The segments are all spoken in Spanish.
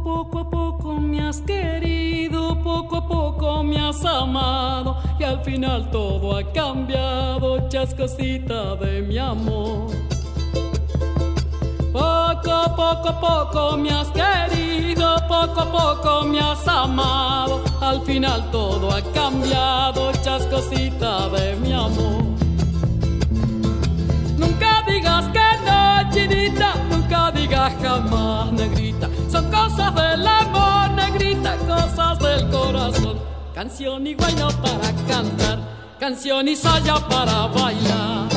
Poco a poco me has querido, poco a poco me has amado, y al final todo ha cambiado, chascosita de mi amor. Poco a poco me has querido, poco a poco me has amado, al final todo ha cambiado, chascosita de mi amor. Nunca digas que no, chinita, nunca digas jamás, negrita, son cosas del amor, negrita, cosas del corazón. Canción y guayno para cantar, canción y saya para bailar.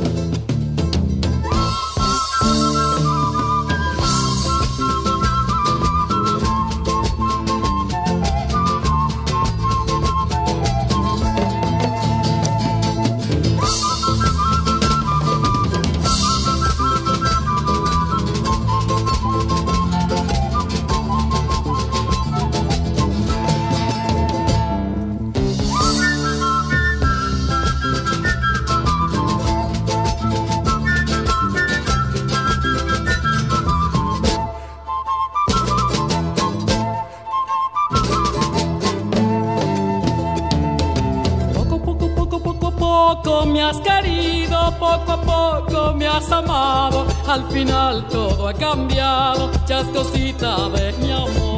Poco me has querido, poco a poco me has amado, al final todo ha cambiado, chascosita de mi amor.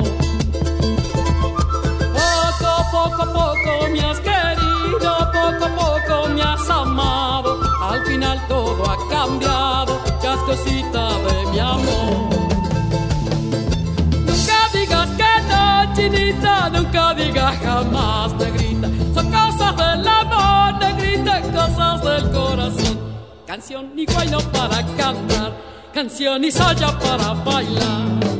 Poco a poco me has querido, poco a poco me has amado, al final todo ha cambiado, chascosita de mi amor. Nunca digas que no, chinita, nunca digas jamás, negrita, son cosas del amor, negrita, cosas del corazón. Canción y guayno para cantar, canción y saya para bailar.